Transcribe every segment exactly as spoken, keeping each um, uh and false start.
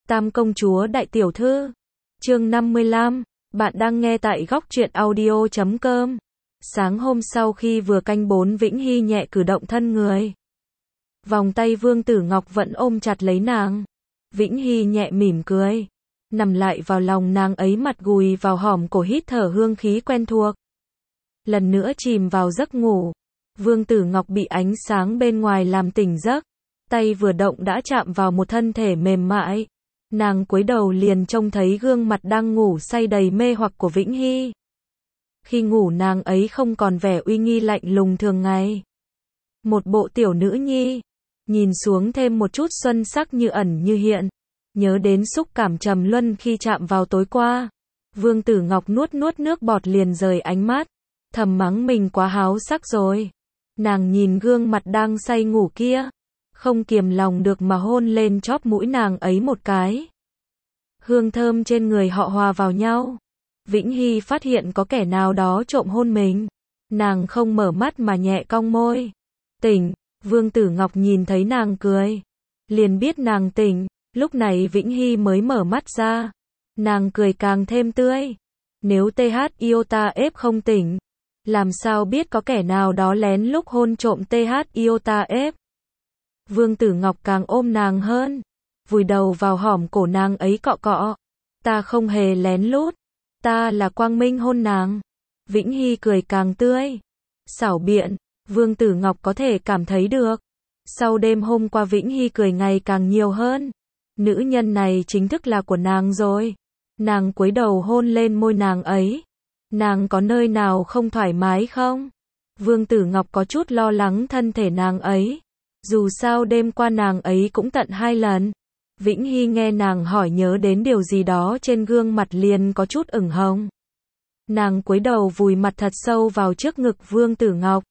Tam công chúa đại tiểu thư. Chương năm mươi lăm, bạn đang nghe tại góc truyện audio chấm com. Sáng hôm sau khi vừa canh bốn, Vĩnh Hy nhẹ cử động thân người. Vòng tay Vương Tử Ngọc vẫn ôm chặt lấy nàng. Vĩnh Hy nhẹ mỉm cười, nằm lại vào lòng nàng ấy, mặt gùi vào hõm cổ, hít thở hương khí quen thuộc. Lần nữa chìm vào giấc ngủ. Vương Tử Ngọc bị ánh sáng bên ngoài làm tỉnh giấc. Tay vừa động đã chạm vào một thân thể mềm mại. Nàng cúi đầu liền trông thấy gương mặt đang ngủ say đầy mê hoặc của Vĩnh Hy. Khi ngủ nàng ấy không còn vẻ uy nghi lạnh lùng thường ngày. Một bộ tiểu nữ nhi, nhìn xuống thêm một chút xuân sắc như ẩn như hiện. Nhớ đến xúc cảm trầm luân khi chạm vào tối qua. Vương Tử Ngọc nuốt nuốt nước bọt liền rời ánh mắt. Thầm mắng mình quá háo sắc rồi. Nàng nhìn gương mặt đang say ngủ kia, không kiềm lòng được mà hôn lên chóp mũi nàng ấy một cái. Hương thơm trên người họ hòa vào nhau. Vĩnh Hy phát hiện có kẻ nào đó trộm hôn mình. Nàng không mở mắt mà nhẹ cong môi. Tỉnh. Vương Tử Ngọc nhìn thấy nàng cười, liền biết nàng tỉnh. Lúc này Vĩnh Hy mới mở mắt ra. Nàng cười càng thêm tươi. Nếu tê hát Iota ép không tỉnh, làm sao biết có kẻ nào đó lén lúc hôn trộm tê hát Iota ép. Vương Tử Ngọc càng ôm nàng hơn, vùi đầu vào hõm cổ nàng ấy cọ cọ. Ta không hề lén lút, ta là quang minh hôn nàng. Vĩnh Hy cười càng tươi, xảo biện. Vương Tử Ngọc có thể cảm thấy được. Sau đêm hôm qua Vĩnh Hy cười ngày càng nhiều hơn. Nữ nhân này chính thức là của nàng rồi. Nàng cúi đầu hôn lên môi nàng ấy. Nàng có nơi nào không thoải mái không? Vương Tử Ngọc có chút lo lắng thân thể nàng ấy. Dù sao đêm qua nàng ấy cũng tận hai lần. Vĩnh Hy nghe nàng hỏi nhớ đến điều gì đó trên gương mặt liền có chút ửng hồng. Nàng cúi đầu vùi mặt thật sâu vào trước ngực Vương Tử Ngọc.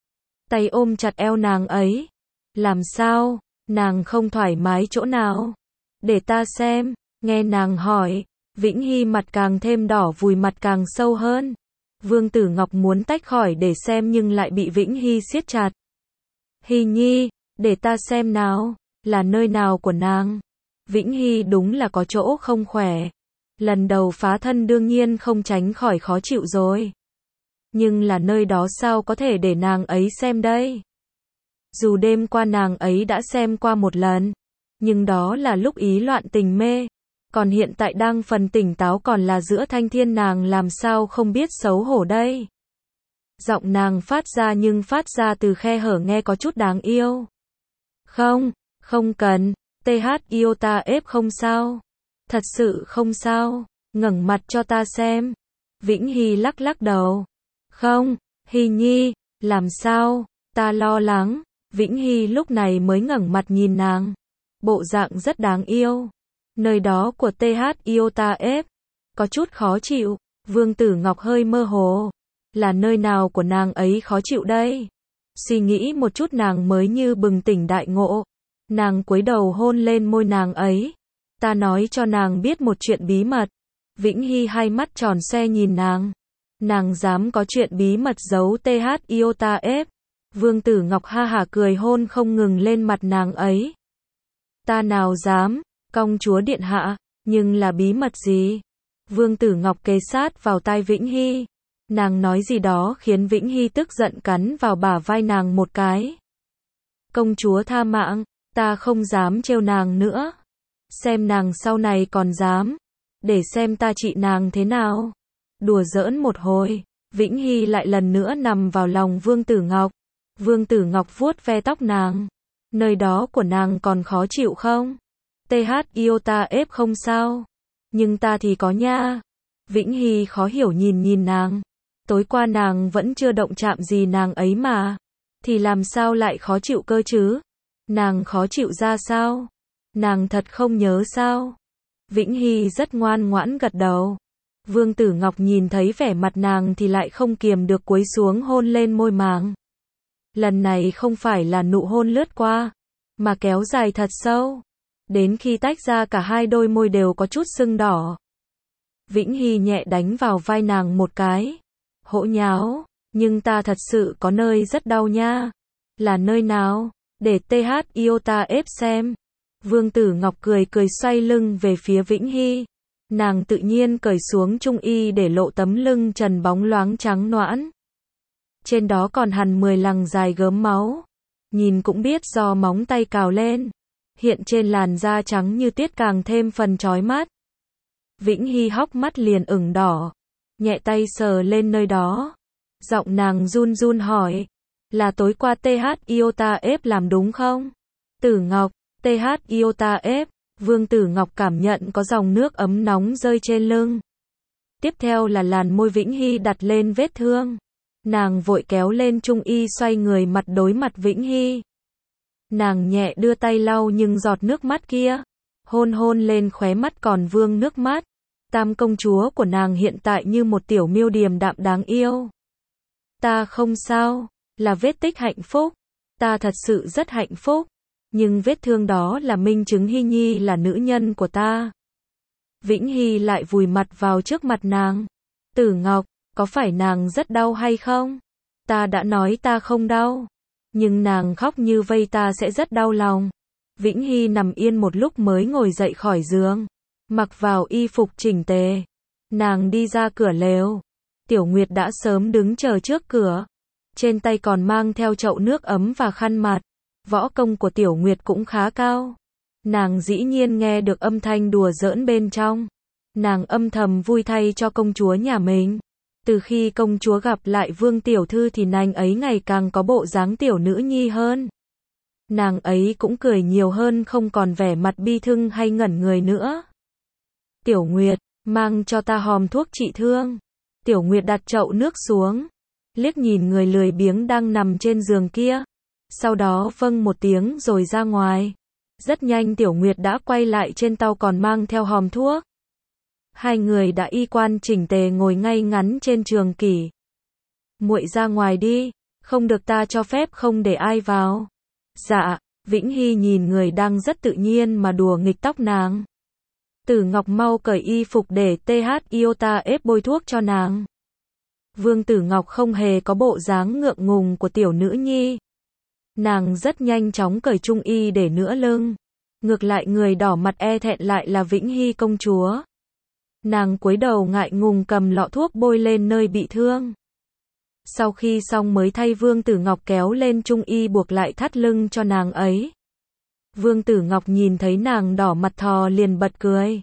Tay ôm chặt eo nàng ấy. Làm sao? Nàng không thoải mái chỗ nào? Để ta xem. Nghe nàng hỏi, Vĩnh Hy mặt càng thêm đỏ, vùi mặt càng sâu hơn. Vương Tử Ngọc muốn tách khỏi để xem nhưng lại bị Vĩnh Hy siết chặt. Hy Nhi, để ta xem nào, là nơi nào của nàng? Vĩnh Hy đúng là có chỗ không khỏe. Lần đầu phá thân đương nhiên không tránh khỏi khó chịu rồi. Nhưng là nơi đó sao có thể để nàng ấy xem đây? Dù đêm qua nàng ấy đã xem qua một lần, nhưng đó là lúc ý loạn tình mê. Còn hiện tại đang phần tỉnh táo còn là giữa thanh thiên, nàng làm sao không biết xấu hổ đây? Giọng nàng phát ra nhưng phát ra từ khe hở nghe có chút đáng yêu. Không, không cần, tê hát Iota ép không sao. Thật sự không sao, ngẩng mặt cho ta xem. Vĩnh Hy lắc lắc đầu. Không, Hy Nhi, làm sao, ta lo lắng. Vĩnh Hy lúc này mới ngẩng mặt nhìn nàng. Bộ dạng rất đáng yêu. Nơi đó của tê hát Iota ép, có chút khó chịu. Vương Tử Ngọc hơi mơ hồ. Là nơi nào của nàng ấy khó chịu đây? Suy nghĩ một chút nàng mới như bừng tỉnh đại ngộ. Nàng cúi đầu hôn lên môi nàng ấy. Ta nói cho nàng biết một chuyện bí mật. Vĩnh Hy hai mắt tròn xoe nhìn nàng. Nàng dám có chuyện bí mật giấu tê hát Iota ép. Vương Tử Ngọc ha hả cười hôn không ngừng lên mặt nàng ấy. Ta nào dám, công chúa điện hạ, nhưng là bí mật gì? Vương Tử Ngọc kề sát vào tai Vĩnh Hy. Nàng nói gì đó khiến Vĩnh Hy tức giận cắn vào bả vai nàng một cái. Công chúa tha mạng, ta không dám trêu nàng nữa. Xem nàng sau này còn dám, để xem ta trị nàng thế nào. Đùa giỡn một hồi, Vĩnh Hy lại lần nữa nằm vào lòng Vương Tử Ngọc. Vương Tử Ngọc vuốt ve tóc nàng. Nơi đó của nàng còn khó chịu không? tê hát Iota ép không sao. Nhưng ta thì có nha. Vĩnh Hy khó hiểu nhìn nhìn nàng. Tối qua nàng vẫn chưa động chạm gì nàng ấy mà. Thì làm sao lại khó chịu cơ chứ? Nàng khó chịu ra sao? Nàng thật không nhớ sao? Vĩnh Hy rất ngoan ngoãn gật đầu. Vương Tử Ngọc nhìn thấy vẻ mặt nàng thì lại không kiềm được cúi xuống hôn lên môi nàng. Lần này không phải là nụ hôn lướt qua, mà kéo dài thật sâu. Đến khi tách ra cả hai đôi môi đều có chút sưng đỏ. Vĩnh Hy nhẹ đánh vào vai nàng một cái. Hỗn nháo, nhưng ta thật sự có nơi rất đau nha. Là nơi nào? Để tê hát Iota ép xem. Vương Tử Ngọc cười cười xoay lưng về phía Vĩnh Hy. Nàng tự nhiên cởi xuống trung y để lộ tấm lưng trần bóng loáng trắng nõn. Trên đó còn hằn mười lằng dài gớm máu. Nhìn cũng biết do móng tay cào lên. Hiện trên làn da trắng như tiết càng thêm phần chói mắt. Vĩnh Hy hốc mắt liền ửng đỏ. Nhẹ tay sờ lên nơi đó. Giọng nàng run run hỏi. Là tối qua tê hát Iota ép làm đúng không? Tử Ngọc, tê hát Iota ép. Vương Tử Ngọc cảm nhận có dòng nước ấm nóng rơi trên lưng. Tiếp theo là làn môi Vĩnh Hy đặt lên vết thương. Nàng vội kéo lên trung y xoay người mặt đối mặt Vĩnh Hy. Nàng nhẹ đưa tay lau nhưng giọt nước mắt kia. Hôn hôn lên khóe mắt còn vương nước mắt. Tam công chúa của nàng hiện tại như một tiểu miêu điềm đạm đáng yêu. Ta không sao, là vết tích hạnh phúc. Ta thật sự rất hạnh phúc. Nhưng vết thương đó là minh chứng Hy Nhi là nữ nhân của ta. Vĩnh Hy lại vùi mặt vào trước mặt nàng. Tử Ngọc, có phải nàng rất đau hay không? Ta đã nói ta không đau. Nhưng nàng khóc như vây ta sẽ rất đau lòng. Vĩnh Hy nằm yên một lúc mới ngồi dậy khỏi giường. Mặc vào y phục chỉnh tề. Nàng đi ra cửa lều. Tiểu Nguyệt đã sớm đứng chờ trước cửa. Trên tay còn mang theo chậu nước ấm và khăn mặt. Võ công của Tiểu Nguyệt cũng khá cao. Nàng dĩ nhiên nghe được âm thanh đùa giỡn bên trong. Nàng âm thầm vui thay cho công chúa nhà mình. Từ khi công chúa gặp lại Vương Tiểu Thư thì nàng ấy ngày càng có bộ dáng tiểu nữ nhi hơn. Nàng ấy cũng cười nhiều hơn, không còn vẻ mặt bi thương hay ngẩn người nữa. Tiểu Nguyệt, mang cho ta hòm thuốc trị thương. Tiểu Nguyệt đặt chậu nước xuống. Liếc nhìn người lười biếng đang nằm trên giường kia. Sau đó vâng một tiếng rồi ra ngoài. Rất nhanh Tiểu Nguyệt đã quay lại trên tàu còn mang theo hòm thuốc. Hai người đã y quan chỉnh tề ngồi ngay ngắn trên trường kỷ. Muội ra ngoài đi, không được ta cho phép không để ai vào. Dạ, Vĩnh Hy nhìn người đang rất tự nhiên mà đùa nghịch tóc nàng. Tử Ngọc mau cởi y phục để tê hát Iota ép bôi thuốc cho nàng. Vương Tử Ngọc không hề có bộ dáng ngượng ngùng của tiểu nữ nhi. Nàng rất nhanh chóng cởi trung y để nửa lưng. Ngược lại người đỏ mặt e thẹn lại là Vĩnh Hy công chúa. Nàng cúi đầu ngại ngùng cầm lọ thuốc bôi lên nơi bị thương. Sau khi xong mới thay Vương Tử Ngọc kéo lên trung y buộc lại thắt lưng cho nàng ấy. Vương Tử Ngọc nhìn thấy nàng đỏ mặt thò liền bật cười.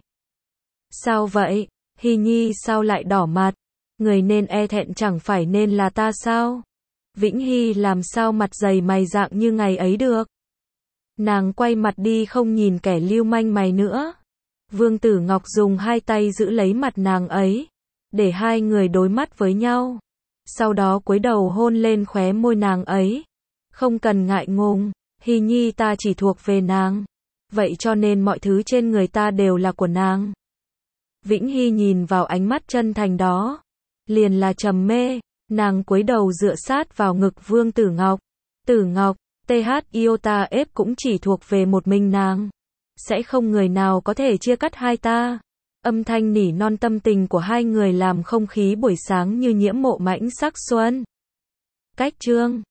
Sao vậy? Hy Nhi sao lại đỏ mặt? Người nên e thẹn chẳng phải nên là ta sao? Vĩnh Hy làm sao mặt dày mày rạng như ngày ấy được? Nàng quay mặt đi không nhìn kẻ lưu manh mày nữa. Vương Tử Ngọc dùng hai tay giữ lấy mặt nàng ấy, để hai người đối mắt với nhau. Sau đó cúi đầu hôn lên khóe môi nàng ấy. Không cần ngại ngùng, Hy Nhi ta chỉ thuộc về nàng. Vậy cho nên mọi thứ trên người ta đều là của nàng. Vĩnh Hy nhìn vào ánh mắt chân thành đó, liền là trầm mê. Nàng cúi đầu dựa sát vào ngực Vương Tử Ngọc. Tử Ngọc, tê hát Iota ép cũng chỉ thuộc về một mình nàng. Sẽ không người nào có thể chia cắt hai ta. Âm thanh nỉ non tâm tình của hai người làm không khí buổi sáng như nhiễm mộ mãnh sắc xuân. Cách chương